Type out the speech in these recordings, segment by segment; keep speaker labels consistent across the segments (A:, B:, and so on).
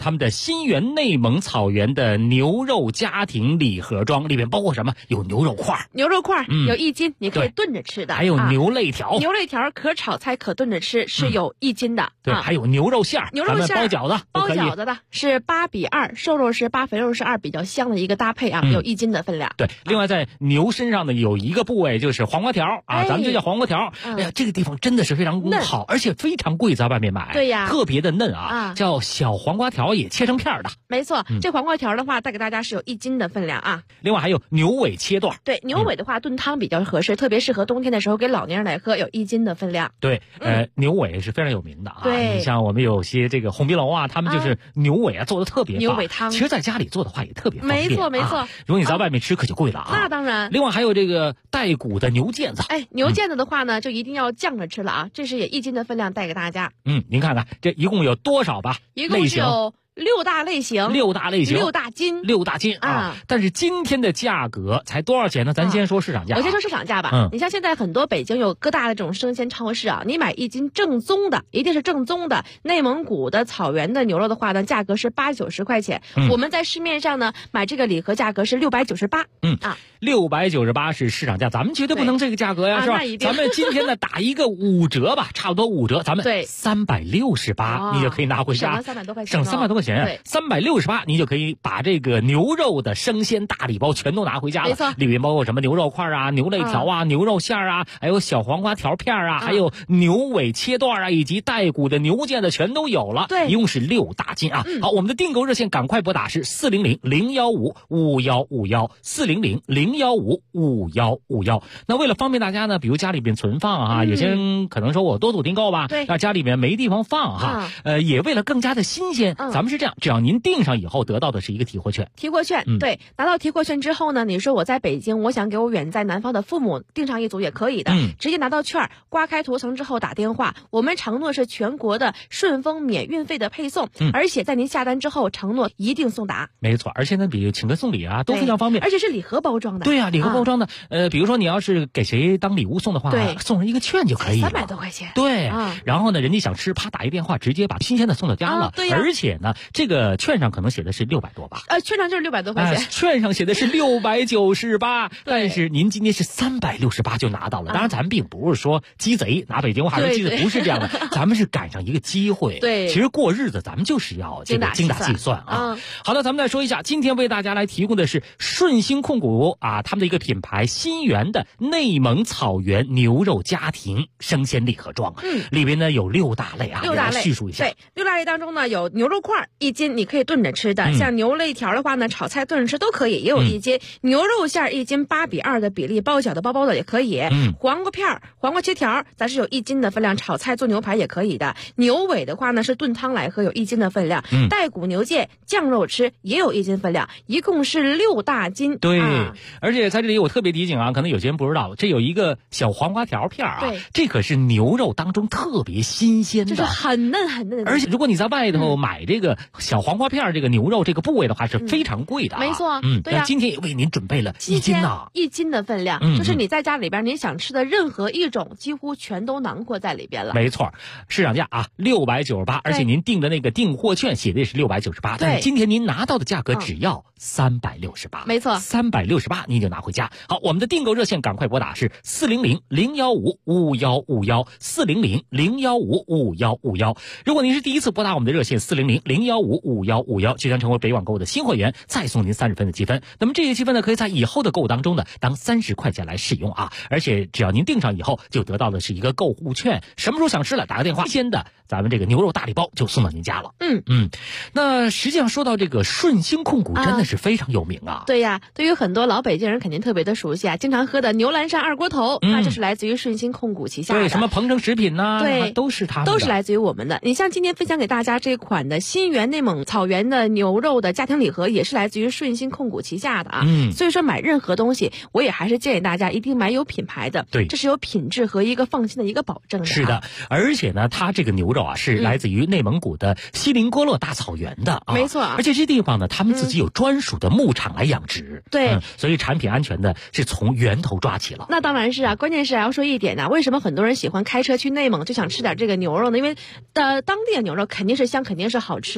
A: 他们的新源内蒙草原的牛肉家庭礼盒装，里面包括什么？有牛肉块，
B: 有1斤，你可以炖着吃的。
A: 还有牛肋条，
B: 牛肋条可炒菜可炖着吃，是有1斤的。
A: 对，还有牛肉馅儿，包饺
B: 子的是8:2，瘦肉是8，肥肉是2，比较香的一个搭配啊，有1斤的分量。
A: 对，另外在牛身上呢有一个部位就是黄瓜条啊，咱们就叫黄瓜条。哎呀，这个地方真的是非常好，而且非常贵，在外面买。
B: 对呀，
A: 特别的嫩啊，叫小黄瓜条，也切成片的。
B: 没错，这黄瓜条的话带给大家是有1斤的分量啊。
A: 另外还有牛尾切段。
B: 对，牛尾的话炖汤比较合适，特别适合冬天的时候给老年人来喝，有1斤的分量。
A: 对，牛尾是非常有名的啊。
B: 对，
A: 你像我们有些这个红皮楼啊，他们就是牛尾啊做的特别棒。
B: 牛尾汤，
A: 其实在家里做的话也特别方便。
B: 没错。
A: 如果你在外面吃可就贵了啊。
B: 那当然。
A: 另外还有这个带骨的牛腱子。
B: 牛腱子的话呢，就一定要酱着吃了啊。这是也1斤的分量带给大家。
A: 您看看这一共有多少吧？
B: 一共是有6大类型
A: ，6大斤啊！但是今天的价格才多少钱呢？咱先说市场价。
B: 我先说市场价吧。你像现在很多北京有各大的这种生鲜超市啊，你买1斤正宗的，一定是正宗的内蒙古的草原的牛肉的话呢，价格是80-90块钱。我们在市面上呢买这个礼盒价格是698。
A: 698是市场价，咱们绝对不能这个价格呀，是吧？咱们今天呢打一个5折吧，差不多5折，咱们368，你就可以拿回家，
B: 省300多块钱，
A: 省300多块钱，368你就可以把这个牛肉的生鲜大礼包全都拿回家了。
B: 没错，
A: 里面包括什么牛肉块啊、牛肋条啊、牛肉馅啊，还有小黄瓜条片啊，还有牛尾切段啊，以及带骨的牛腱子全都有了。
B: 对，
A: 一共是6大斤啊。好，我们的订购热线赶快拨打是400-015-5151，400-015-5151。那为了方便大家呢，比如家里边存放啊，有些人可能说我多组订购吧，
B: 对，
A: 那家里面没地方放哈，也为了更加的新鲜，咱们是这样，只要您订上以后得到的是一个提货券。
B: 对，拿到提货券之后呢，你说我在北京，我想给我远在南方的父母订上一组也可以的，直接拿到券，刮开图层之后打电话，我们承诺是全国的顺丰免运费的配送，而且在您下单之后承诺一定送达。
A: 没错，而且呢比请客送礼啊都非常方便，
B: 而且是礼盒包装的。
A: 对啊，礼盒包装的，比如说你要是给谁当礼物送的话，送上一个券就可以了
B: ，300多块钱。
A: 对，然后呢人家想吃，啪打一电话，直接把新鲜的送到家了。
B: 对，
A: 而且呢这个券上可能写的是600多吧？
B: 券上就是600多块钱。
A: 券上写的是698，但是您今天是368就拿到了。当然咱并不是说鸡贼，拿北京话说鸡贼，不是这样的，咱们是赶上一个机会。
B: 对，
A: 其实过日子咱们就是要这个精打细算啊。好的，咱们再说一下，今天为大家来提供的是顺兴控股啊，他们的一个品牌新源的内蒙草原牛肉家庭生鲜礼盒装。里边呢有6大类啊，6大类叙述一下。
B: 对，6大类当中呢有牛肉块1斤，你可以炖着吃的，像牛肋条的话呢，炒菜炖着吃都可以，也有1斤。牛肉馅1斤8:2的比例，包饺子包包的也可以。黄瓜片、黄瓜切条，咱是有1斤的分量，炒菜做牛排也可以的。牛尾的话呢是炖汤来喝，有1斤的分量。带骨牛腱酱肉吃也有1斤分量，一共是6大斤。
A: 对，而且在这里我特别提醒啊，可能有些人不知道，这有一个小黄瓜条片啊，这可是牛肉当中特别新鲜的，
B: 就是很嫩很嫩的。
A: 而且如果你在外头买这个小黄瓜片这个牛肉这个部位的话是非常贵的。
B: 没错，对呀。
A: 今天也为您准备了1斤呢
B: ，1斤的分量，就是你在家里边您想吃的任何一种，几乎全都囊括在里边了。
A: 没错，市场价啊698，而且您订的那个订货券写的也是698，但是今天您拿到的价格只要368。
B: 没错
A: ，368您就拿回家。好，我们的订购热线赶快拨打是400-015-5151，400-015-5151。如果您是第一次拨打我们的热线400-015-5151，就将成为北网购的新会员，再送您30分的积分。那么这些积分呢，可以在以后的购物当中呢当30块钱来使用啊，而且只要您订上以后，就得到的是一个购物券，什么时候想吃了打个电话，新鲜的咱们这个牛肉大礼包就送到您家了。那实际上说到这个顺兴控股真的是非常有名啊。
B: 对呀，对于很多老北京人肯定特别的熟悉啊，经常喝的牛栏山二锅头，那就是来自于顺兴控股旗下的。
A: 对，什么鹏程食品呐，
B: 对，
A: 都是他们的，
B: 都是来自于我们的。你像今天分享给大家这款的新源内蒙草原的牛肉的家庭礼盒，也是来自于顺兴控股旗下的啊。所以说买任何东西，我也还是建议大家一定买有品牌的，
A: 对，
B: 这是有品质和一个放心的一个保证的。
A: 是的，而且呢，它这个牛肉啊是来自于内蒙古的锡林郭勒大草原的啊，
B: 没错。
A: 而且这地方呢，他们自己有专属的牧场来养殖，
B: 对，
A: 所以产品安全呢是从源头抓起了。
B: 那当然是啊，关键是还要说一点呢，为什么很多人喜欢开车去内蒙就想吃点这个牛肉呢？因为当地的牛肉肯定是香，肯定是好吃。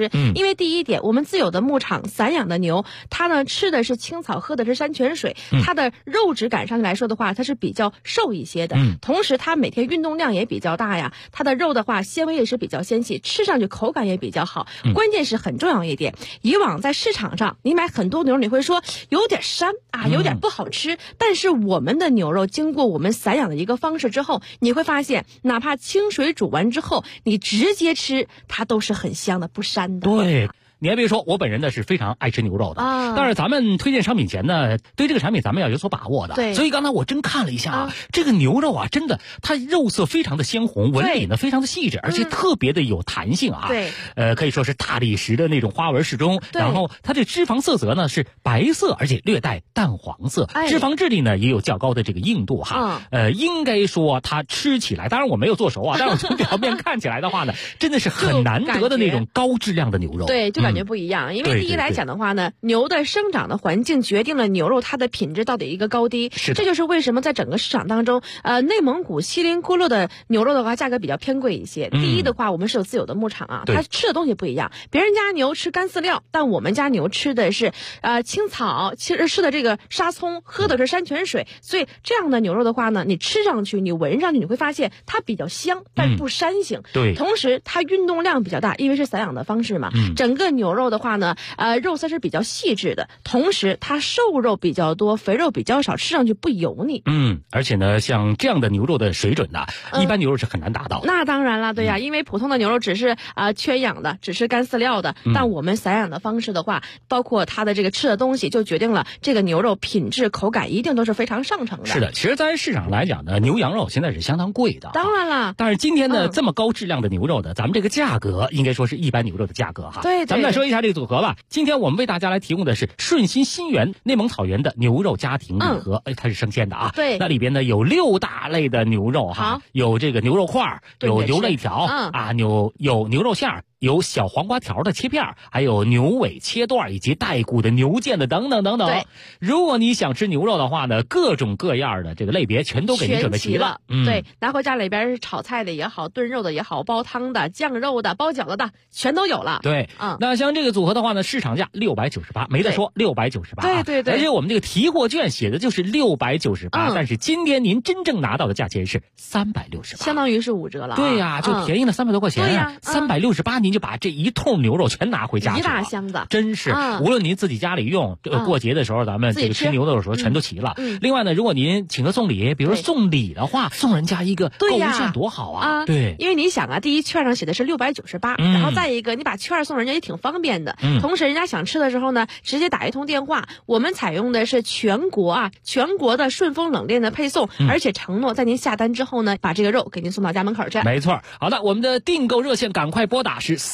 B: 吃。因为第一点，我们自有的牧场散养的牛，它呢吃的是青草，喝的是山泉水，它的肉质感上来说的话，它是比较瘦一些的。同时它每天运动量也比较大呀，它的肉的话纤维也是比较纤细，吃上去口感也比较好。关键是很重要一点，以往在市场上你买很多牛肉，你会说有点膻啊，有点不好吃。但是我们的牛肉经过我们散养的一个方式之后，你会发现哪怕清水煮完之后你直接吃，它都是很香的，不膻的。
A: 对，你还别说，我本人呢是非常爱吃牛肉的但是咱们推荐商品前呢，对这个产品咱们要有所把握的。
B: 对，
A: 所以刚才我真看了一下这个牛肉啊，真的它肉色非常的鲜红，纹理呢非常的细致，而且特别的有弹性啊。
B: 对，
A: 可以说是大理石的那种花纹适中。然后它这脂肪色泽呢是白色，而且略带淡黄色，脂肪质地呢也有较高的这个硬度哈。应该说它吃起来，当然我没有做熟啊，但是我从表面看起来的话呢，真的是很难得的那种高质量的牛肉。
B: 对，就感觉不一样。因为第一来讲的话呢，牛的生长的环境决定了牛肉它的品质到底一个高低。这就是为什么在整个市场当中，内蒙古锡林郭勒的牛肉的话价格比较偏贵一些。第一的话，我们是有自有的牧场啊，它吃的东西不一样。别人家牛吃干饲料，但我们家牛吃的是青草，其实吃的这个沙葱，喝的是山泉水。所以这样的牛肉的话呢，你吃上去，你闻上去，你会发现它比较香，但不膻性。
A: 对，
B: 同时它运动量比较大，因为是散养的方式嘛。整个牛肉的话呢，肉色是比较细致的，同时它瘦肉比较多，肥肉比较少，吃上去不油腻。
A: 而且呢，像这样的牛肉的水准呢，一般牛肉是很难达到的。
B: 那当然了，对呀，因为普通的牛肉只是圈养的，只是干饲料的，但我们散养的方式的话，包括它的这个吃的东西，就决定了这个牛肉品质、口感一定都是非常上乘的。
A: 是的，其实在市场来讲呢，牛羊肉现在是相当贵的。
B: 当然了，
A: 但是今天呢，这么高质量的牛肉的，咱们这个价格应该说是一般牛肉的价格哈。
B: 对，
A: 咱们来说一下这个组合吧。今天我们为大家来提供的是顺心新源内蒙草原的牛肉家庭礼盒，它是生鲜的啊。
B: 对，
A: 那里边呢有6大类的牛肉哈，有这个牛肉块，有牛肋条有牛肉馅儿。有小黄瓜条的切片，还有牛尾切段，以及带骨的牛腱的等等等等。如果你想吃牛肉的话呢，各种各样的这个类别全都给您准备齐了。
B: 对，拿回家里边是炒菜的也好，炖肉的也好，煲汤的、酱肉的、包饺子的，全都有了。
A: 对，那像这个组合的话呢，市场价698，没得说，698。
B: 对，
A: 而且我们这个提货券写的就是698，但是今天您真正拿到的价钱是368，
B: 相当于是5折了。
A: 对呀，就便宜了300多块钱。
B: 对呀
A: ，368您就把这一通牛肉全拿回家去了，
B: 一大箱子，
A: 真是。无论您自己家里用，过节的时候咱们这个吃牛肉的时候全都齐了。另外呢，如果您请客送礼，比如说送礼的话，送人家一个购物券多好啊！对，
B: 因为你想啊，第一券上写的是698，然后再一个你把券送人家也挺方便的。同时人家想吃的时候呢，直接打一通电话。我们采用的是全国的顺丰冷链的配送，而且承诺在您下单之后呢，把这个肉给您送到家门口去。
A: 没错。好的，我们的订购热线赶快拨打是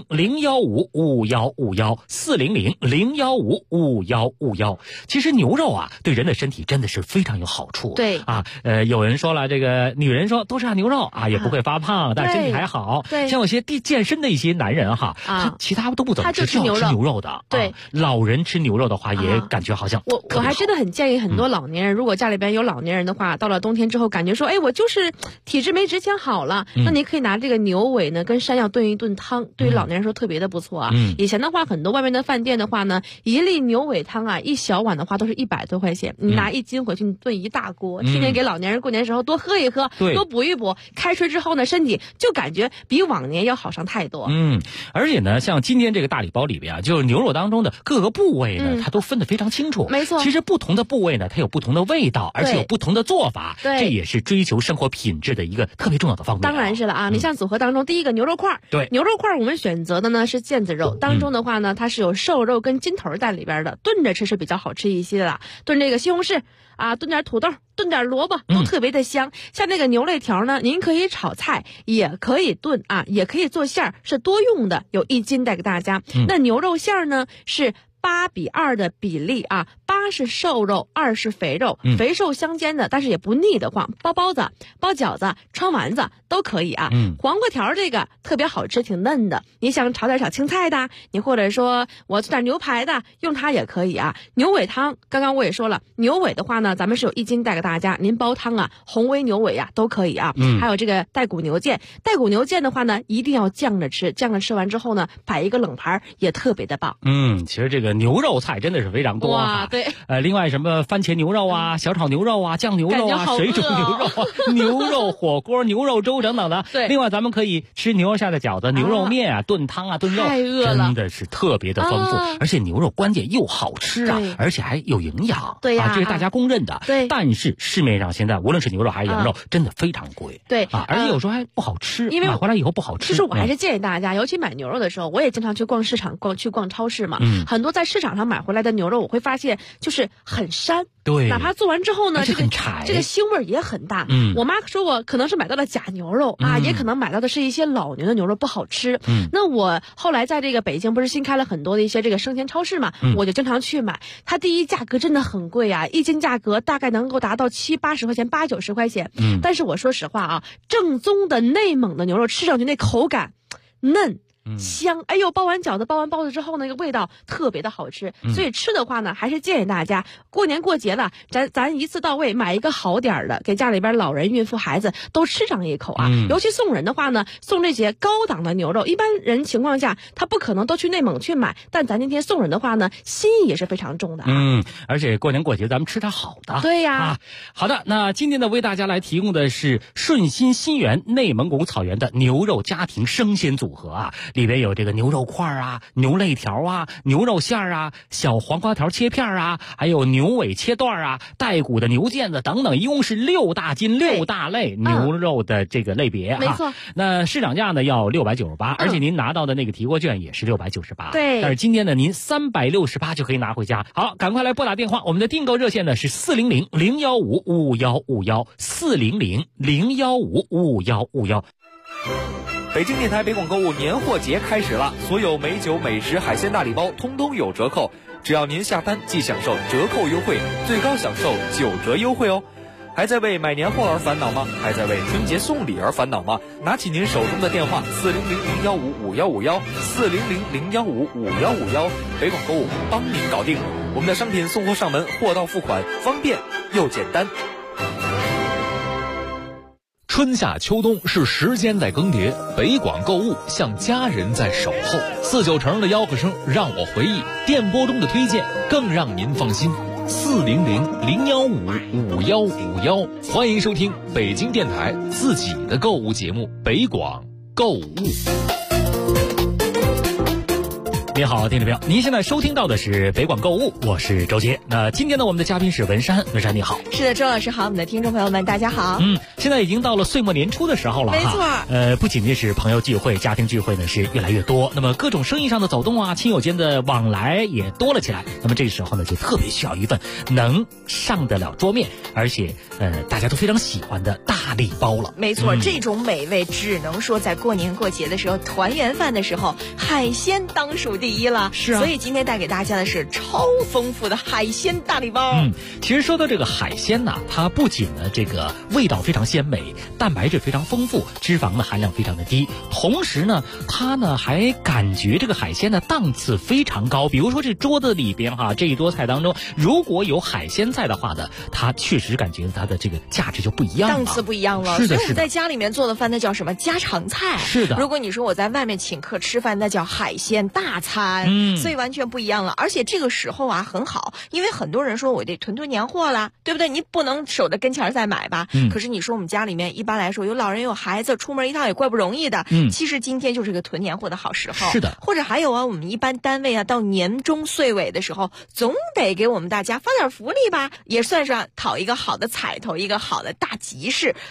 A: 400-015-5151，400-015-5151。其实牛肉啊，对人的身体真的是非常有好处。
B: 对
A: 啊，有人说了，这个女人说多吃下牛肉啊，也不会发胖，但身体还好。
B: 对，
A: 像有些健身的一些男人哈，他其他都不怎么吃，就要吃牛肉的。
B: 对，
A: 老人吃牛肉的话，也感觉好像
B: 我还真的很建议很多老年人，如果家里边有老年人的话，到了冬天之后，感觉说，哎，我就是体质没之前好了，那你可以拿这个牛尾呢跟山药炖一炖汤，对于老年人说特别的不错啊。以前的话，很多外面的饭店的话呢，一粒牛尾汤啊，一小碗的话都是100多块钱，你拿1斤回去，你炖一大锅，天天给老年人过年时候多喝一喝，多补一补，开春之后呢，身体就感觉比往年要好上太多。
A: 而且呢，像今天这个大礼包里边啊，就是牛肉当中的各个部位呢，它都分得非常清楚。
B: 没错，
A: 其实不同的部位呢，它有不同的味道，而且有不同的做法。这也是追求生活品质的一个特别重要的方面。
B: 当然是了啊，你像组合当中第一个牛肉块，
A: 对，
B: 牛肉块我们选择的呢是腱子肉，当中的话呢，它是有瘦肉跟筋头在里边的，炖着吃是比较好吃一些的啦。炖这个西红柿啊，炖点土豆，炖点萝卜，都特别的香。像那个牛肋条呢，您可以炒菜，也可以炖啊，也可以做馅儿，是多用的，有1斤带给大家。那牛肉馅儿呢是8:2的比例啊 1是瘦肉，2是肥肉，肥瘦相间的，但是也不腻得慌，包包子、包饺子、穿丸子都可以啊。黄瓜条这个特别好吃，挺嫩的，你想炒点小青菜的，你或者说我做点牛排的，用它也可以啊。牛尾汤，刚刚我也说了，牛尾的话呢，咱们是有1斤带给大家，您煲汤啊，红煨牛尾啊都可以啊。还有这个带骨牛腱，带骨牛腱的话呢，一定要酱着吃，酱着吃完之后呢，摆一个冷盘也特别的棒。
A: 其实这个牛肉菜真的是非常多啊。
B: 对。
A: 另外什么番茄牛肉啊、小炒牛肉啊、酱牛肉啊、水煮牛肉啊、牛肉火锅、牛肉粥等等的。
B: 对。
A: 另外咱们可以吃牛肉馅的饺子、牛肉面啊、炖汤啊、炖肉，
B: 太饿了，
A: 真的是特别的丰富。而且牛肉关键又好吃啊，而且还有营养。
B: 对呀，
A: 这是大家公认的。
B: 对。
A: 但是市面上现在无论是牛肉还是羊肉，真的非常贵。
B: 对
A: 啊，而且有时候还不好吃，
B: 因为
A: 买回来以后不好吃。
B: 其实我还是建议大家，尤其买牛肉的时候，我也经常去逛市场、逛超市嘛。很多在市场上买回来的牛肉，我会发现就是很膻。
A: 对，
B: 哪怕做完之后呢，这个腥味也很大。我妈说我可能是买到了假牛肉啊，也可能买到的是一些老牛的牛肉，不好吃。那我后来在这个北京不是新开了很多的一些这个生鲜超市嘛，我就经常去买。它第一价格真的很贵啊，1斤价格大概能够达到70、80块钱，80、90块钱。但是我说实话啊，正宗的内蒙的牛肉吃上去那口感嫩。香，哎呦，包完饺子、包完包子之后，那个味道特别的好吃。所以吃的话呢，还是建议大家过年过节了，咱一次到位买一个好点的，给家里边老人、孕妇、孩子都吃上一口啊。尤其送人的话呢，送这些高档的牛肉，一般人情况下他不可能都去内蒙去买，但咱今天送人的话呢，心意也是非常重的啊。
A: 而且过年过节咱们吃点好的。
B: 对呀。
A: 好的，那今天呢为大家来提供的是顺心新源内蒙古草原的牛肉家庭生鲜组合啊。里边有这个牛肉块啊、牛肋条啊、牛肉馅啊、小黄瓜条切片啊，还有牛尾切段啊、带骨的牛腱子等等，一共是6大斤6大类牛肉的这个类别。
B: 没错。
A: 那市场价呢要698，而且您拿到的那个提货券也是698。
B: 对。
A: 但是今天呢您368就可以拿回家。好，赶快来拨打电话，我们的订购热线呢是400-015-5151，400-015-5151。
C: 北京电台北广购物年货节开始了，所有美酒、美食、海鲜大礼包通通有折扣，只要您下单即享受折扣优惠，最高享受9折优惠哦。还在为买年货而烦恼吗？还在为春节送礼而烦恼吗？拿起您手中的电话400-015-5151，400-015-5151，北广购物帮您搞定。我们的商品送货上门，货到付款，方便又简单。
D: 春夏秋冬是时间在更迭，北广购物像家人在守候。49成的吆喝声让我回忆，电波中的推荐更让您放心。400-015-5151，欢迎收听北京电台自己的购物节目北广购物。
A: 您好，听众朋友，您现在收听到的是北广购物，我是周杰。那今天呢，我们的嘉宾是文山，文山你好。
E: 是的，周老师好，我们的听众朋友们大家好。
A: 现在已经到了岁末年初的时候了，
E: 没错。
A: 不仅仅是朋友聚会、家庭聚会呢是越来越多，那么各种生意上的走动啊，亲友间的往来也多了起来。那么这个时候呢，就特别需要一份能上得了桌面，而且大家都非常喜欢的大礼包了。
E: 没错，这种美味只能说在过年过节的时候，团圆饭的时候，海鲜当属第一了。
A: 是啊，
E: 所以今天带给大家的是超丰富的海鲜大礼包。
A: 其实说到这个海鲜呢，它不仅呢这个味道非常鲜美，蛋白质非常丰富，脂肪呢含量非常的低，同时呢它呢还感觉这个海鲜的档次非常高。比如说这桌子里边这一桌菜当中如果有海鲜在的话呢，它确实感觉它的这个价值就不一样了，
E: 档次不一样了。
A: 是的，
E: 所以我们在家里面做的饭那叫什么家常菜。
A: 是的。
E: 如果你说我在外面请客吃饭，那叫海鲜大餐。所以完全不一样了。而且这个时候啊很好，因为很多人说我得囤年货啦，对不对？你不能守着跟前再买吧。可是你说我们家里面一般来说有老人有孩子，出门一趟也怪不容易的。其实今天就是个囤年货的好时候。
A: 是的。
E: 或者还有啊，我们一般单位啊到年终岁尾的时候，总得给我们大家发点福利吧，也算是讨一个好的彩头，一个好的大吉事。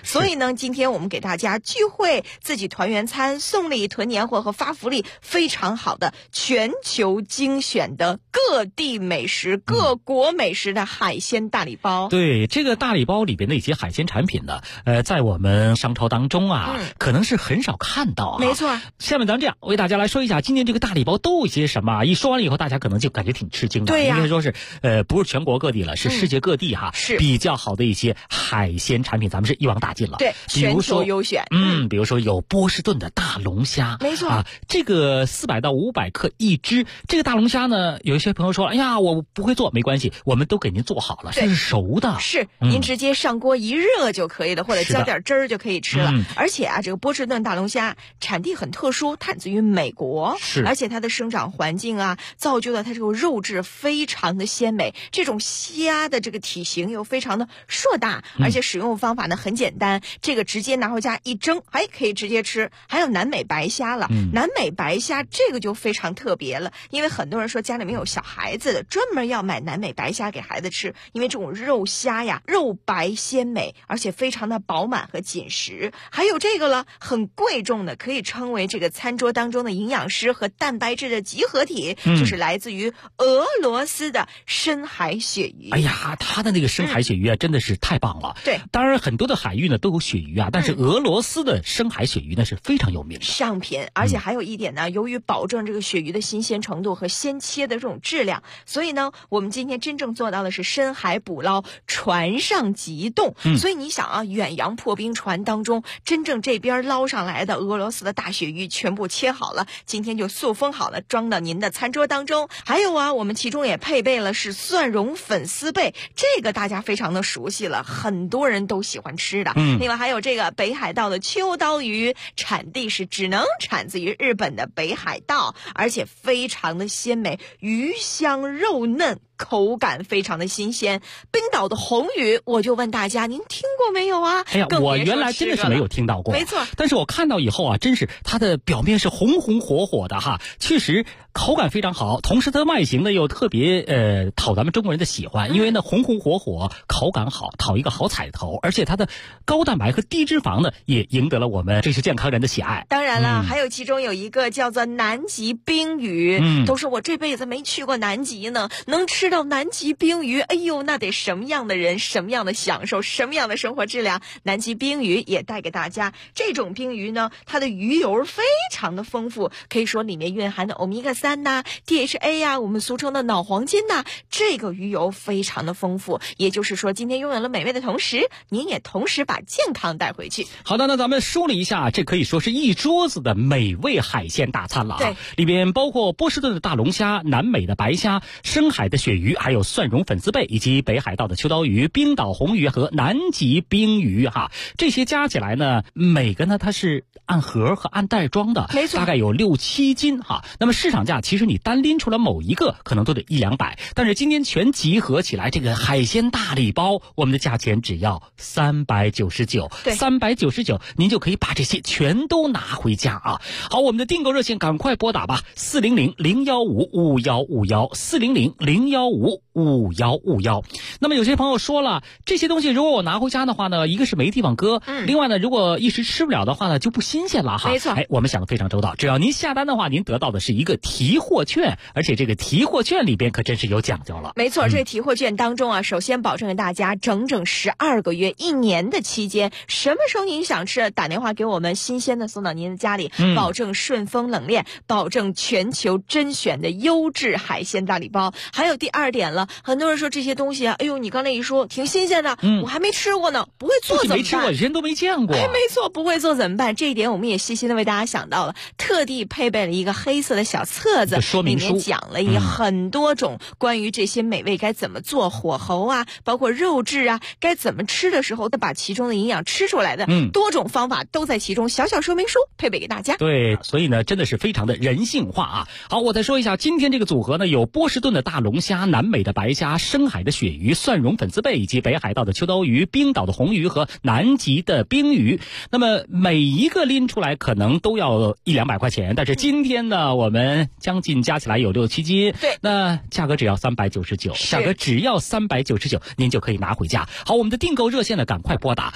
E: 所以呢，今天我们给大家聚会、自己团圆餐、送礼、囤年货和发福利，非常好的全球精选的各地美食、各国美食的海鲜大礼包。
A: 对，这个大礼包里边的一些海鲜产品呢，在我们商超当中啊，可能是很少看到啊。
E: 没错。
A: 下面咱这样为大家来说一下，今年这个大礼包都有些什么？一说完了以后，大家可能就感觉挺吃惊的。
E: 对呀，
A: 应该说是不是全国各地了，是世界各地哈，
E: 是
A: 比较好的一些海鲜产品，咱们是一网打尽了。
E: 对，全球优选。
A: 比如说有波士顿的大龙虾，
E: 没错
A: 啊，这个400到500克一只。这个大龙虾呢，有一些朋友说，哎呀，我不会做，没关系，我们都给您做好了，这是熟的。
E: 是，您直接上锅一热就可以了，或者浇点汁儿就可以吃了。而且啊，这个波士顿大龙虾产地很特殊，产自于美国，
A: 是，
E: 而且它的生长环境啊，造就了它这个肉质非常的鲜美。这种虾的这个体型又非常的硕大，而且使用方法呢很简单，这个直接拿回家一蒸，还可以直接吃。还有南美白虾了，南美白虾这个就非常特别了，因为很多人说家里面有小孩子的，专门要买南美白虾给孩子吃，因为这种肉虾呀，肉白鲜美，而且非常的饱满和紧实。还有这个了，很贵重的，可以称为这个餐桌当中的营养师和蛋白质的集合体，就是来自于俄罗斯的深海鳕鱼。
A: 哎呀，它的那个深海鳕鱼啊，真的是太棒了。
E: 对，
A: 当然很多的海域呢都有鳕鱼啊，但是俄罗斯的深海鳕鱼呢是非常有名的
E: 上品。而且还有一点呢，由于保证这个鳕鱼的新鲜程度和鲜切的这种质量，所以呢，我们今天真正做到的是深海捕捞，船上急冻。所以你想啊，远洋破冰船当中，真正这边捞上来的俄罗斯的大鳕鱼全部切好了，今天就塑封好了，装到您的餐桌当中。还有啊，我们其中也配备了是蒜蓉粉丝贝，这个大家非常的熟悉了，很多人都喜欢吃的。另外还有这个北海道的秋刀鱼，产地是只能产自于日本的北海道，而且非常的鲜美，鱼香肉嫩，口感非常的新鲜。冰岛的红鱼，我就问大家，您听过没有啊？
A: 哎呀，我原来真的是没有听到过。
E: 没错，
A: 但是我看到以后啊，真是它的表面是红红火火的哈，确实口感非常好，同时它的外形呢又特别讨咱们中国人的喜欢，因为呢红红火火，口感好，讨一个好彩头，而且它的高蛋白和低脂肪呢也赢得了我们这些健康人的喜爱。
E: 当然了，还有其中有一个叫做南极冰鱼，都说我这辈子没去过南极呢，能吃到南极冰鱼，哎呦，那得什么样的人，什么样的享受，什么样的生活质量。南极冰鱼也带给大家，这种冰鱼呢，它的鱼油非常的丰富，可以说里面蕴含的欧米伽3呐、DHA 呀，我们俗称的脑黄金呐，这个鱼油非常的丰富。也就是说，今天拥有了美味的同时，您也同时把健康带回去。
A: 好的，那咱们梳理一下，这可以说是一桌子的美味海鲜大餐了啊。
E: 对，
A: 里边包括波士顿的大龙虾、南美的白虾、深海的鳕鱼，还有蒜蓉粉丝贝，以及北海道的秋刀鱼、冰岛红鱼和南极冰鱼哈。这些加起来呢，每个呢它是按盒和按袋装的，
E: 没错，
A: 大概有6-7斤哈。那么市场价其实你单拎出来某一个可能都得100-200，但是今天全集合起来，这个海鲜大礼包，我们的价钱只要399，
E: 对
A: ，399，您就可以把这些全都拿回家啊。好，我们的订购热线赶快拨打吧，400-015-5151，400-015-5151。那么有些朋友说了，这些东西如果我拿回家的话呢，一个是没地方搁，另外呢，如果一时吃不了的话呢，就不新鲜了哈。
E: 没错，
A: 哎，我们想的非常周到，只要您下单的话，您得到的是一个提货券，而且这个提货券里边可真是有讲究了。
E: 没错，这个提货券当中啊，首先保证给大家整整12个月，1年的期间，什么时候您想吃，打电话给我们，新鲜的送到您的家里，保证顺丰冷链，保证全球甄选的优质海鲜大礼包。还有第二点了，很多人说这些东西啊，哎呦，你刚才一说挺新鲜的，我还没吃过呢，不会做怎么办？
A: 没吃过，以前都没见过。
E: 哎，没错，不会做怎么办？这一点我们也细心的为大家想到了，特地配备了一个黑色的小册子，
A: 说明书
E: 里面讲了很多种关于这些美味该怎么做，火候啊，包括肉质啊，该怎么吃的时候，把其中的营养吃出来的多种方法都在其中，小小说明书配备给大家。
A: 对，所以呢，真的是非常的人性化啊。好，我再说一下，今天这个组合呢，有波士顿的大龙虾、 虾、南美的白虾、深海的鳕鱼、蒜蓉粉丝贝以及北海道的秋刀鱼、冰岛的红鱼和南极的冰鱼。那么每一个拎出来可能都要100-200块钱，但是今天呢，我们将近加起来有6-7斤，
E: 对，
A: 那价格只要399，价格只要399，您就可以拿回家。好，我们的订购热线呢，赶快拨打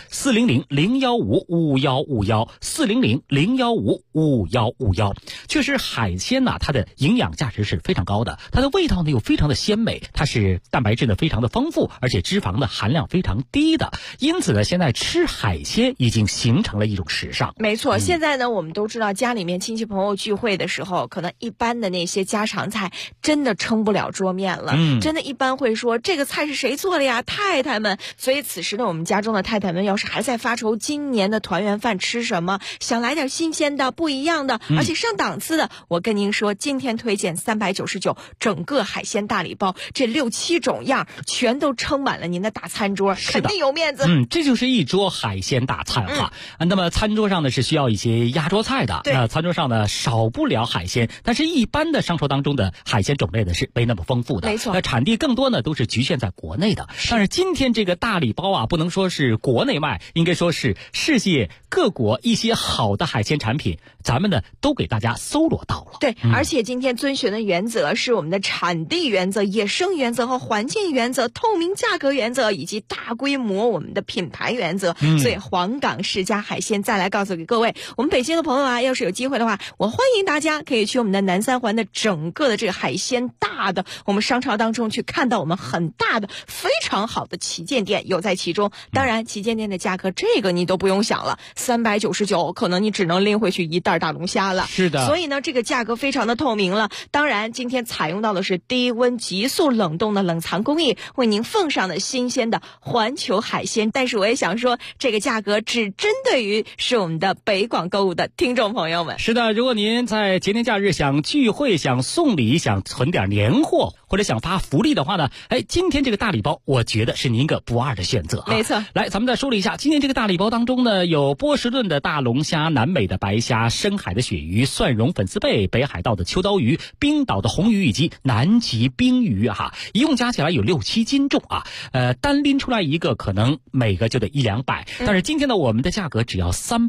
A: 400-015-5151，400-015-5151。确实，海鲜呢，它的营养价值是非常高的，它的味道呢又非常的鲜美，它是蛋白质呢非常的丰富，而且脂肪的含量非常低的。因此呢，现在吃海鲜已经形成了一种时尚。
E: 没错，现在呢，我们都知道家里面亲戚朋友聚会的时候，可能一般的那些家常菜真的撑不了桌面了，真的一般会说这个菜是谁做的呀？太太们。所以此时呢，我们家中的太太们要是还在发愁今年的团圆饭吃什么，想来点新鲜的、不一样的，而且上档次的，我跟您说，今天推荐399整个海鲜大礼包，这6-7种样全都撑满了您的大餐桌，肯定有面子。
A: 这就是一桌海鲜大餐哈。那么餐桌上呢是需要一些压桌菜的，餐桌上呢少不了海鲜，但是一般的商超当中的海鲜种类呢是没那么丰富的，
E: 没错。
A: 那产地更多呢都是局限在国内的。但是今天这个大礼包啊，不能说是国内卖，应该说是世界各国一些好的海鲜产品，咱们呢都给大家搜罗到了。
E: 对，而且今天遵循的原则是我们的产地原则、野生原则和环境原则、透明价格原则以及大规模我们的品牌原则。所以黄冈世家海鲜再来告诉给各位，我们北京的朋友啊，要是有机会的话，我欢迎大家可以去我们的南三环的整个的这个海鲜大的我们商超当中去看到我们很大的非常好的旗舰店有在其中。当然旗舰店的价格这个你都不用想了，399可能你只能拎回去一袋大龙虾了。
A: 是的，
E: 所以呢这个价格非常的透明了。当然今天采用到的是低温急速冷冻的冷藏工艺，为您奉上的新鲜的环球海鲜。但是我也想说，这个价格只针对于是我们的北广购物的听众朋友们。
A: 是的，如果您在节年假日想聚会、想送礼、想存点年货，或者想发福利的话呢，今天这个大礼包我觉得是您一个不二的选择。
E: 没错，
A: 来咱们再说了一下，今天这个大礼包当中呢，有波士顿的大龙虾、南美的白虾、深海的鳕鱼、蒜蓉粉丝贝、北海道的秋刀鱼、冰岛的红鱼以及南极冰鱼哈，一共加起来有6-7斤重啊。单拎出来一个可能每个就得100-200，但是今天呢我们的价格只要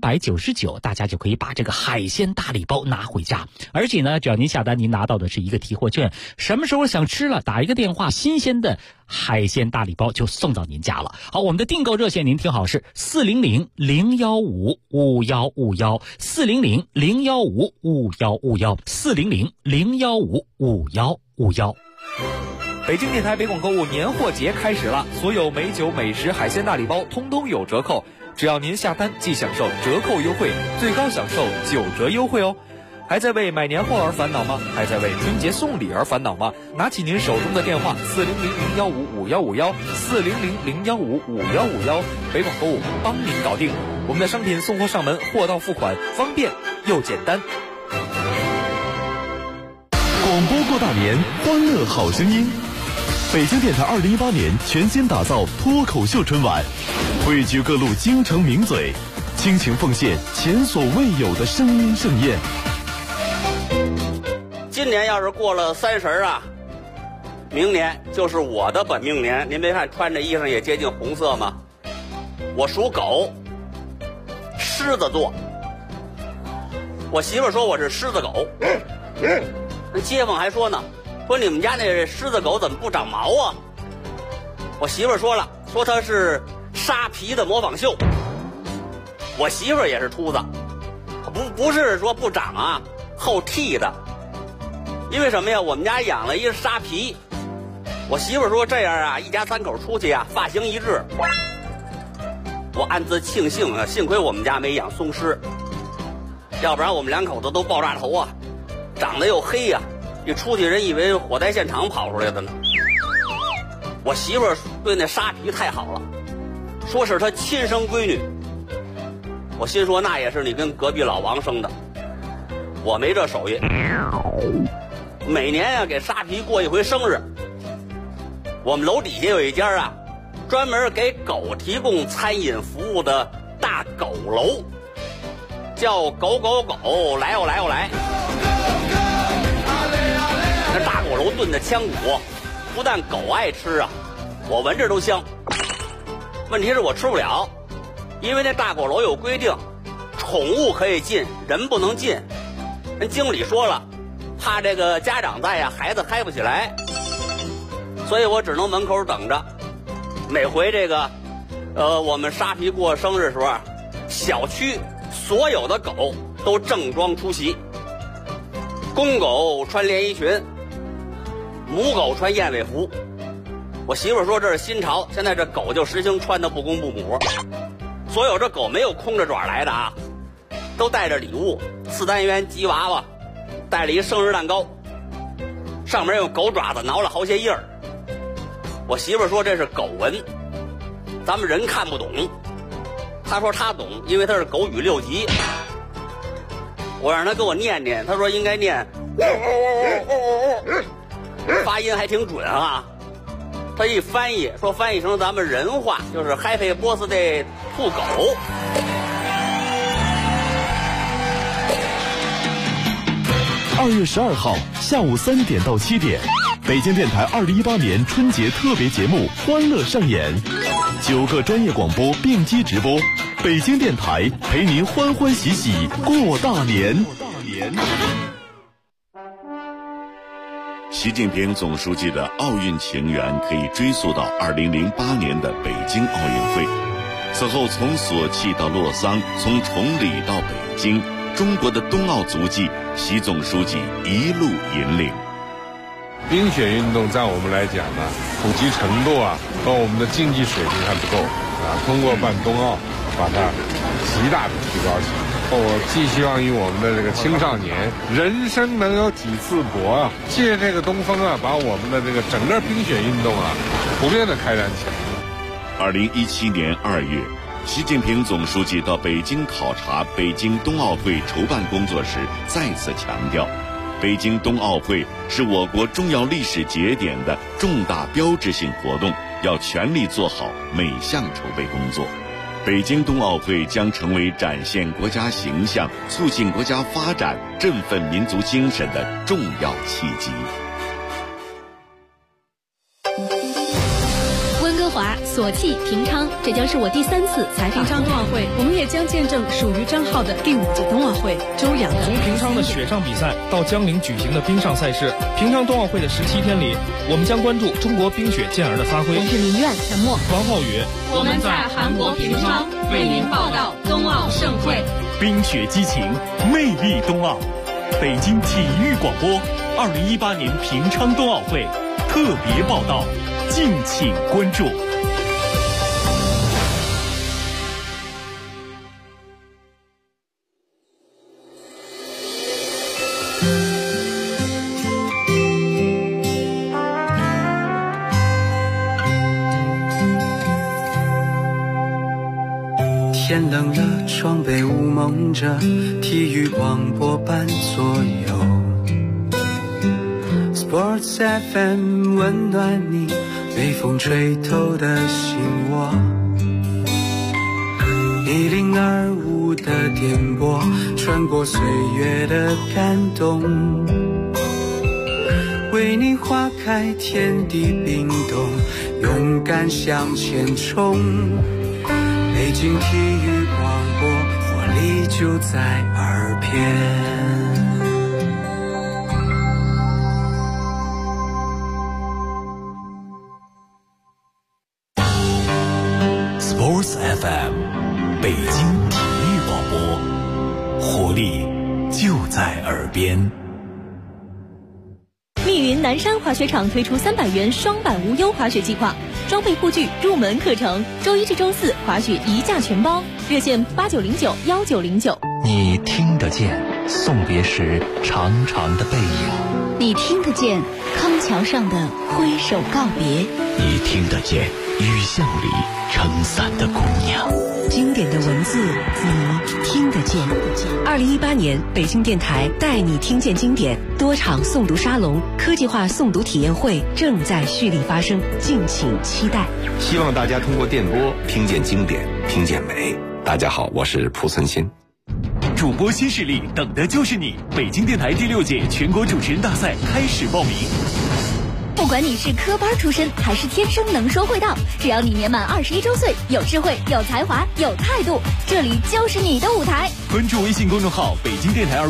A: 399，大家就可以把这个海鲜大礼包拿回家。而且呢，只要您下单，您拿到的是一个提货券，什么时候想吃了打一个电话，新鲜的海鲜大礼包就送到您家了。好，我们的订购热线您听好是400-015-5151， 400-015-5151， 400-015-5151。
C: 北京电台北广购物年货节开始了，所有美酒美食海鲜大礼包通通有折扣，只要您下单即享受折扣优惠，最高享受9折优惠哦。还在为买年货而烦恼吗？还在为春节送礼而烦恼吗？拿起您手中的电话400-015-5151， 400-015-5151，北广购物帮您搞定。我们的商品送货上门，货到付款，方便又简单。
F: 广播过大年，欢乐好声音。北京电台2018年全新打造脱口秀春晚，汇聚各路京城名嘴，倾情奉献前所未有的声音盛宴。
G: 今年要是过了30啊，明年就是我的本命年。您别看穿着衣裳也接近红色吗？我属狗，狮子座。我媳妇说我是狮子狗，那街坊还说呢，说你们家那狮子狗怎么不长毛啊？我媳妇说了，说它是沙皮的模仿秀。我媳妇也是秃子，不是说不长啊，后剃的。因为什么呀？我们家养了一个沙皮，我媳妇说这样啊，一家3口出去啊，发型一致。我暗自庆幸啊，幸亏我们家没养松狮，要不然我们2口子都爆炸头啊，长得又黑呀，一出去人以为火灾现场跑出来的呢。我媳妇对那沙皮太好了，说是她亲生闺女。我心说那也是你跟隔壁老王生的，我没这手艺。每年啊给沙皮过一回生日。我们楼底下有一家啊专门给狗提供餐饮服务的大狗楼，叫狗狗狗来哦来哦来。那大狗楼炖的腔骨不但狗爱吃啊，我闻着都香。问题是我吃不了，因为那大狗楼有规定，宠物可以进，人不能进。人经理说了，怕这个家长在呀，孩子嗨不起来，所以我只能门口等着。每回这个，我们沙皮过生日的时候，小区所有的狗都正装出席，公狗穿连衣裙，母狗穿燕尾服。我媳妇说这是新潮，现在这狗就实行穿的不公不母。所有这狗没有空着爪来的啊，都带着礼物，4单元吉娃娃，带了一生日蛋糕，上面用狗爪子挠了好些印儿。我媳妇说这是狗文，咱们人看不懂。她说她懂，因为她是狗语6级。我让她给我念念，她说应该念，发音还挺准啊。他一翻译说，翻译成咱们人话就是 Happy Birthday 兔狗。
F: 2月12号下午3点到7点，北京电台2018年春节特别节目《欢乐上演》，9个专业广播并机直播，北京电台陪您欢欢喜喜过大年。
H: 习近平总书记的奥运情缘可以追溯到2008年的北京奥运会。此后从索契到洛桑，从崇礼到北京，中国的冬奥足迹，习总书记一路引领。
I: 冰雪运动在我们来讲呢，普及程度啊和我们的竞技水平还不够啊，通过办冬奥把它极大的提高起来。我寄希望于我们的这个青少年，人生能有几次搏啊，借这个东风啊，把我们的这个整个冰雪运动啊普遍的开展起来。
H: 2017年2月，习近平总书记到北京考察北京冬奥会筹办工作时，再次强调，北京冬奥会是我国重要历史节点的重大标志性活动，要全力做好每项筹备工作。北京冬奥会将成为展现国家形象、促进国家发展、振奋民族精神的重要契机。
J: 温哥华、索契、平昌，这将是我第3次采访
K: 平昌冬奥会，我们也将见证属于张浩的第5届冬奥会。周洋
L: 从平昌的雪上比赛到江陵举行的冰上赛事，平昌冬奥会的17天里，我们将关注中国冰雪健儿的发挥。
J: 我是林苑、陈默、
L: 王浩宇，
M: 我们在韩国平昌为您报道冬奥盛会。
F: 冰雪激情，魅力冬奥。北京体育广播2018年平昌冬奥会特别报道，敬请关注。
N: 天冷了，窗被雾蒙着，体育广播伴左右。Sports FM 温暖你被风吹透的心窝。1025的电波，穿过岁月的感动，为你划开天地冰冻，勇敢向前冲。北京体育广播，活力就在耳边。
F: Sports FM， 北京体育广播，活力就在耳边。
J: 密云南山滑雪场推出300元双板无忧滑雪计划，装备护具、入门课程，周1至周4滑雪1价全包，热线89091909。
O: 你听得见送别时长长的背影，
P: 你听得见康桥上的挥手告别，
O: 你听得见雨巷里撑伞的姑娘。
Q: 经典的文字，你听得见。2018年北京电台带你听见经典多场诵读沙龙、科技化诵读体验会正在蓄力发生，敬请期待。
R: 希望大家通过电波听见经典，听见美。大家好，我是濮存昕。
F: 主播新势力，等的就是你！北京电台第6届全国主持人大赛开始报名。
J: 不管你是科班出身还是天生能说会道，只要你年满21周岁，有智慧、有才华、有态度，这里就是你的舞台。
F: 关注微信公众号北京电台